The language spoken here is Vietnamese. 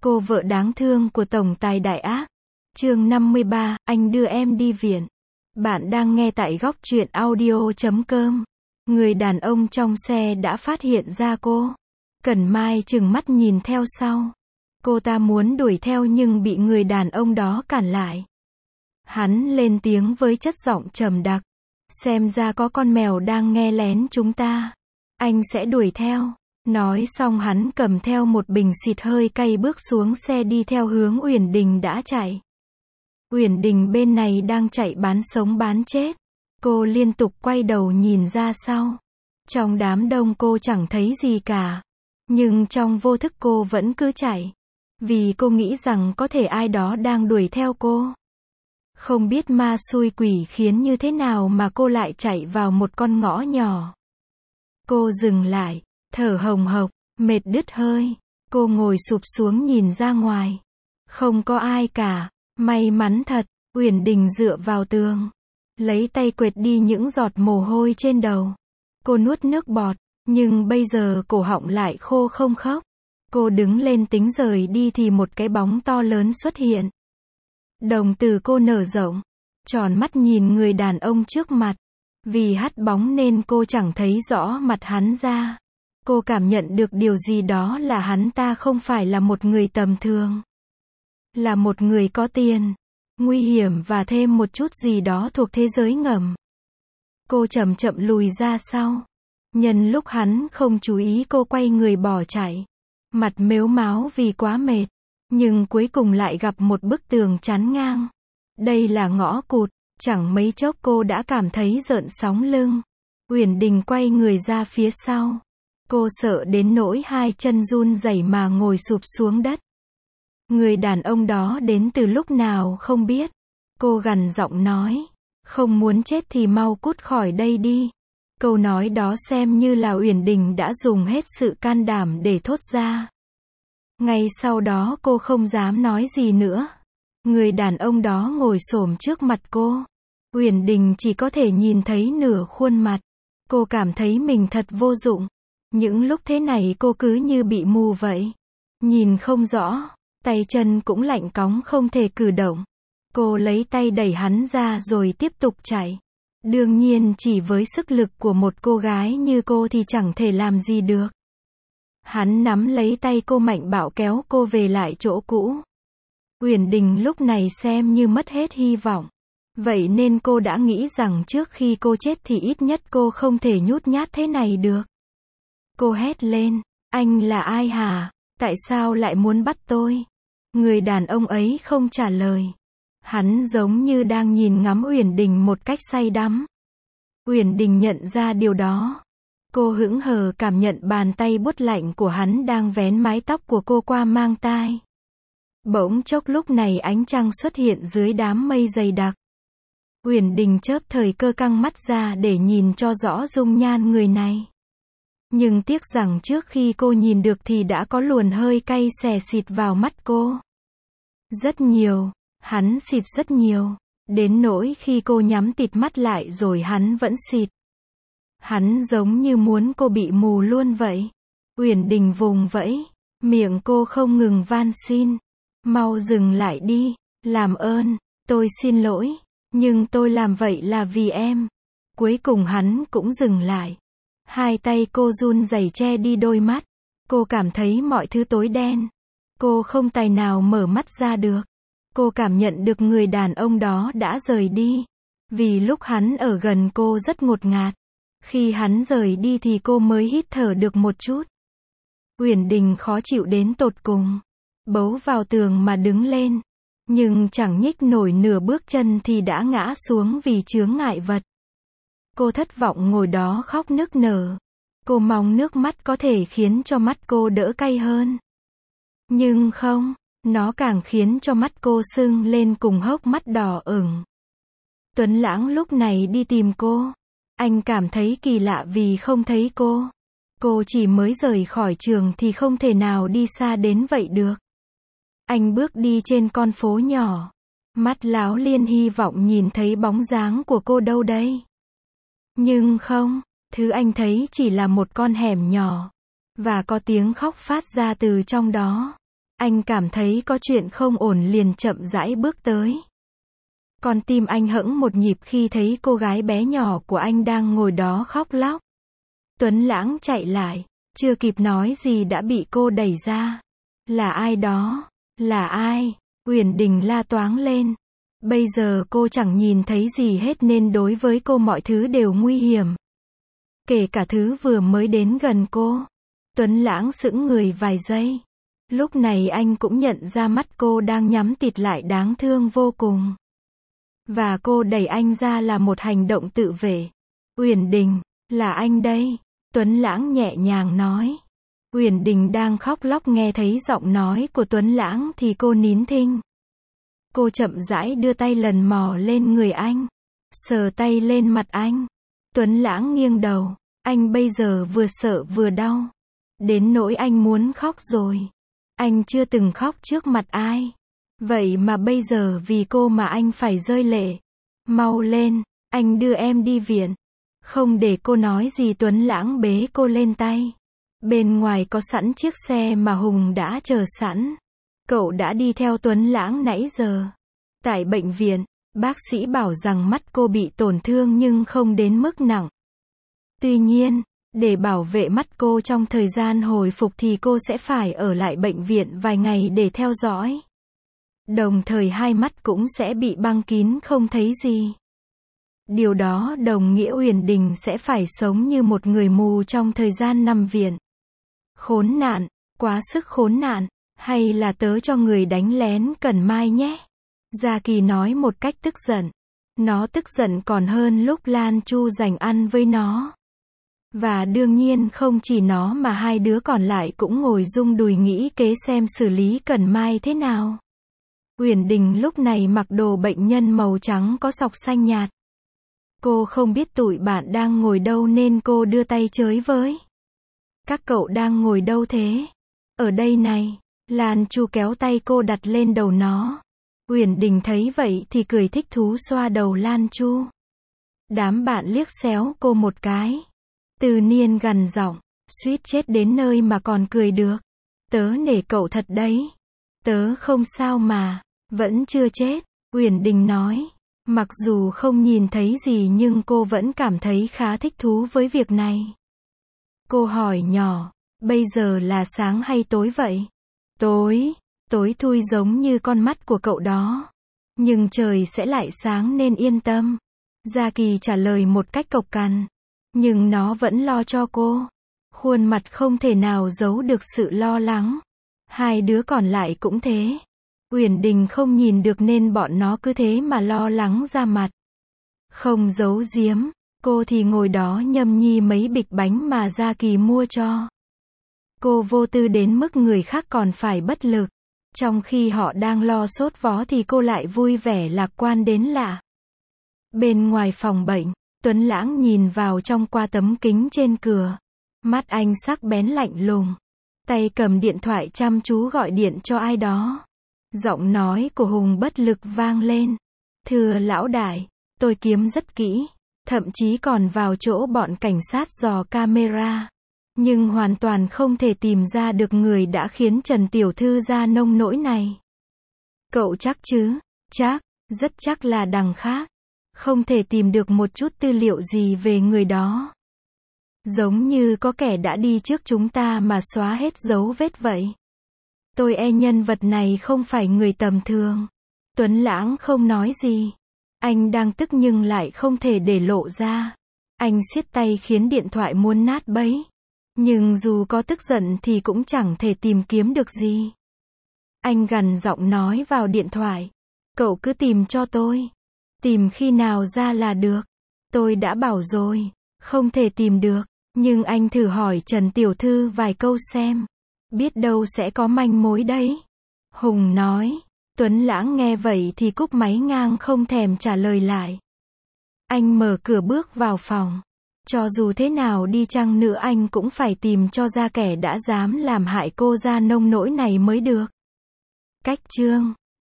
Cô vợ đáng thương của tổng tài đại ác. Chương 53, anh đưa em đi viện. Bạn đang nghe tại góc truyện audio.com. Người đàn ông trong xe đã phát hiện ra cô. Cẩn Mai trừng mắt nhìn theo sau. Cô ta muốn đuổi theo nhưng bị người đàn ông đó cản lại. Hắn lên tiếng với chất giọng trầm đặc. Xem ra có con mèo đang nghe lén chúng ta. Anh sẽ đuổi theo. Nói xong hắn cầm theo một bình xịt hơi cay bước xuống xe đi theo hướng Uyển Đình đã chạy. Uyển Đình bên này đang chạy bán sống bán chết. Cô liên tục quay đầu nhìn ra sau. Trong đám đông cô chẳng thấy gì cả. Nhưng trong vô thức cô vẫn cứ chạy. Vì cô nghĩ rằng có thể ai đó đang đuổi theo cô. Không biết ma xui quỷ khiến như thế nào mà cô lại chạy vào một con ngõ nhỏ. Cô dừng lại, thở hồng hộc, mệt đứt hơi. Cô ngồi sụp xuống nhìn ra ngoài. Không có ai cả. May mắn thật. Uyển Đình dựa vào tường. Lấy tay quệt đi những giọt mồ hôi trên đầu. Cô nuốt nước bọt. Nhưng bây giờ cổ họng lại khô không khóc. Cô đứng lên tính rời đi thì một cái bóng to lớn xuất hiện. Đồng tử cô nở rộng. Tròn mắt nhìn người đàn ông trước mặt. Vì hắt bóng nên cô chẳng thấy rõ mặt hắn ra. Cô cảm nhận được điều gì đó là hắn ta không phải là một người tầm thường. Là một người có tiền, nguy hiểm và thêm một chút gì đó thuộc thế giới ngầm. Cô chậm chậm lùi ra sau. Nhân lúc hắn không chú ý cô quay người bỏ chạy. Mặt mếu máo vì quá mệt. Nhưng cuối cùng lại gặp một bức tường chắn ngang. Đây là ngõ cụt. Chẳng mấy chốc cô đã cảm thấy rợn sóng lưng. Uyển Đình quay người ra phía sau. Cô sợ đến nỗi hai chân run rẩy mà ngồi sụp xuống đất. Người đàn ông đó đến từ lúc nào không biết. Cô gằn giọng nói. Không muốn chết thì mau cút khỏi đây đi. Câu nói đó xem như là Uyển Đình đã dùng hết sự can đảm để thốt ra. Ngay sau đó cô không dám nói gì nữa. Người đàn ông đó ngồi xổm trước mặt cô. Uyển Đình chỉ có thể nhìn thấy nửa khuôn mặt. Cô cảm thấy mình thật vô dụng. Những lúc thế này cô cứ như bị mù vậy. Nhìn không rõ. Tay chân cũng lạnh cóng không thể cử động. Cô lấy tay đẩy hắn ra rồi tiếp tục chạy. Đương nhiên chỉ với sức lực của một cô gái như cô thì chẳng thể làm gì được. Hắn nắm lấy tay cô mạnh bạo kéo cô về lại chỗ cũ. Uyển Đình lúc này xem như mất hết hy vọng. Vậy nên cô đã nghĩ rằng trước khi cô chết thì ít nhất cô không thể nhút nhát thế này được. Cô hét lên, anh là ai hả? Tại sao lại muốn bắt tôi? Người đàn ông ấy không trả lời. Hắn giống như đang nhìn ngắm Uyển Đình một cách say đắm. Uyển Đình nhận ra điều đó. Cô hững hờ cảm nhận bàn tay buốt lạnh của hắn đang vén mái tóc của cô qua mang tai. Bỗng chốc lúc này ánh trăng xuất hiện dưới đám mây dày đặc. Uyển Đình chớp thời cơ căng mắt ra để nhìn cho rõ dung nhan người này. Nhưng tiếc rằng trước khi cô nhìn được thì đã có luồn hơi cay xè xịt vào mắt cô. Rất nhiều, hắn xịt rất nhiều. Đến nỗi khi cô nhắm tịt mắt lại rồi hắn vẫn xịt. Hắn giống như muốn cô bị mù luôn vậy. Uyển Đình vùng vẫy. Miệng cô không ngừng van xin. Mau dừng lại đi. Làm ơn. Tôi xin lỗi. Nhưng tôi làm vậy là vì em. Cuối cùng hắn cũng dừng lại. Hai tay cô run rẩy che đi đôi mắt. Cô cảm thấy mọi thứ tối đen. Cô không tài nào mở mắt ra được. Cô cảm nhận được người đàn ông đó đã rời đi. Vì lúc hắn ở gần cô rất ngột ngạt. Khi hắn rời đi thì cô mới hít thở được một chút. Uyển Đình khó chịu đến tột cùng. Bấu vào tường mà đứng lên. Nhưng chẳng nhích nổi nửa bước chân thì đã ngã xuống vì chướng ngại vật. Cô thất vọng ngồi đó khóc nức nở. Cô mong nước mắt có thể khiến cho mắt cô đỡ cay hơn. Nhưng không, nó càng khiến cho mắt cô sưng lên cùng hốc mắt đỏ ửng. Tuấn Lãng lúc này đi tìm cô. Anh cảm thấy kỳ lạ vì không thấy cô. Cô chỉ mới rời khỏi trường thì không thể nào đi xa đến vậy được. Anh bước đi trên con phố nhỏ. Mắt láo liên hy vọng nhìn thấy bóng dáng của cô đâu đây. Nhưng không, thứ anh thấy chỉ là một con hẻm nhỏ. Và có tiếng khóc phát ra từ trong đó. Anh cảm thấy có chuyện không ổn liền chậm rãi bước tới. Con tim anh hững một nhịp khi thấy cô gái bé nhỏ của anh đang ngồi đó khóc lóc. Tuấn Lãng chạy lại, chưa kịp nói gì đã bị cô đẩy ra. Là ai đó? Là ai? Uyển Đình la toáng lên. Bây giờ cô chẳng nhìn thấy gì hết nên đối với cô mọi thứ đều nguy hiểm. Kể cả thứ vừa mới đến gần cô. Tuấn Lãng sững người vài giây. Lúc này anh cũng nhận ra mắt cô đang nhắm tịt lại đáng thương vô cùng. Và cô đẩy anh ra là một hành động tự vệ. Uyển Đình, là anh đây. Tuấn Lãng nhẹ nhàng nói. Uyển Đình đang khóc lóc nghe thấy giọng nói của Tuấn Lãng thì cô nín thinh. Cô chậm rãi đưa tay lần mò lên người anh. Sờ tay lên mặt anh. Tuấn Lãng nghiêng đầu. Anh bây giờ vừa sợ vừa đau. Đến nỗi anh muốn khóc rồi. Anh chưa từng khóc trước mặt ai. Vậy mà bây giờ vì cô mà anh phải rơi lệ. Mau lên, anh đưa em đi viện. Không để cô nói gì Tuấn Lãng bế cô lên tay. Bên ngoài có sẵn chiếc xe mà Hùng đã chờ sẵn. Cậu đã đi theo Tuấn Lãng nãy giờ. Tại bệnh viện, bác sĩ bảo rằng mắt cô bị tổn thương nhưng không đến mức nặng. Tuy nhiên, để bảo vệ mắt cô trong thời gian hồi phục thì cô sẽ phải ở lại bệnh viện vài ngày để theo dõi. Đồng thời hai mắt cũng sẽ bị băng kín không thấy gì. Điều đó đồng nghĩa Uyển Đình sẽ phải sống như một người mù trong thời gian nằm viện. Khốn nạn, quá sức khốn nạn, hay là tớ cho người đánh lén Cẩn Mai nhé. Gia Kỳ nói một cách tức giận. Nó tức giận còn hơn lúc Lan Chu giành ăn với nó. Và đương nhiên không chỉ nó mà hai đứa còn lại cũng ngồi rung đùi nghĩ kế xem xử lý Cẩn Mai thế nào. Uyển Đình lúc này mặc đồ bệnh nhân màu trắng có sọc xanh nhạt. Cô không biết tụi bạn đang ngồi đâu nên cô đưa tay chới với. Các cậu đang ngồi đâu thế? Ở đây này. Lan Chu kéo tay cô đặt lên đầu nó. Uyển Đình thấy vậy thì cười thích thú xoa đầu Lan Chu. Đám bạn liếc xéo cô một cái. Từ Niên gằn giọng, suýt chết đến nơi mà còn cười được. Tớ nể cậu thật đấy. Tớ không sao mà, vẫn chưa chết, Uyển Đình nói. Mặc dù không nhìn thấy gì nhưng cô vẫn cảm thấy khá thích thú với việc này. Cô hỏi nhỏ, bây giờ là sáng hay tối vậy? Tối, tối thui giống như con mắt của cậu đó. Nhưng trời sẽ lại sáng nên yên tâm. Gia Kỳ trả lời một cách cộc cằn. Nhưng nó vẫn lo cho cô. Khuôn mặt không thể nào giấu được sự lo lắng. Hai đứa còn lại cũng thế. Uyển Đình không nhìn được nên bọn nó cứ thế mà lo lắng ra mặt. Không giấu giếm, cô thì ngồi đó nhâm nhi mấy bịch bánh mà Gia Kỳ mua cho. Cô vô tư đến mức người khác còn phải bất lực. Trong khi họ đang lo sốt vó thì cô lại vui vẻ lạc quan đến lạ. Bên ngoài phòng bệnh, Tuấn Lãng nhìn vào trong qua tấm kính trên cửa. Mắt anh sắc bén lạnh lùng. Tay cầm điện thoại chăm chú gọi điện cho ai đó. Giọng nói của Hùng bất lực vang lên. Thưa lão đại, tôi kiếm rất kỹ. Thậm chí còn vào chỗ bọn cảnh sát dò camera. Nhưng hoàn toàn không thể tìm ra được người đã khiến Trần Tiểu Thư ra nông nỗi này. Cậu chắc chứ? Chắc, rất chắc là đằng khác. Không thể tìm được một chút tư liệu gì về người đó. Giống như có kẻ đã đi trước chúng ta mà xóa hết dấu vết vậy. Tôi e nhân vật này không phải người tầm thường. Tuấn Lãng không nói gì. Anh đang tức nhưng lại không thể để lộ ra. Anh siết tay khiến điện thoại muốn nát bấy. Nhưng dù có tức giận thì cũng chẳng thể tìm kiếm được gì. Anh gằn giọng nói vào điện thoại. Cậu cứ tìm cho tôi. Tìm khi nào ra là được. Tôi đã bảo rồi, không thể tìm được. Nhưng anh thử hỏi Trần Tiểu Thư vài câu xem. Biết đâu sẽ có manh mối đấy. Hùng nói. Tuấn Lãng nghe vậy thì cúp máy ngang không thèm trả lời lại. Anh mở cửa bước vào phòng. Cho dù thế nào đi chăng nữa anh cũng phải tìm cho ra kẻ đã dám làm hại cô ra nông nỗi này mới được. Cách chương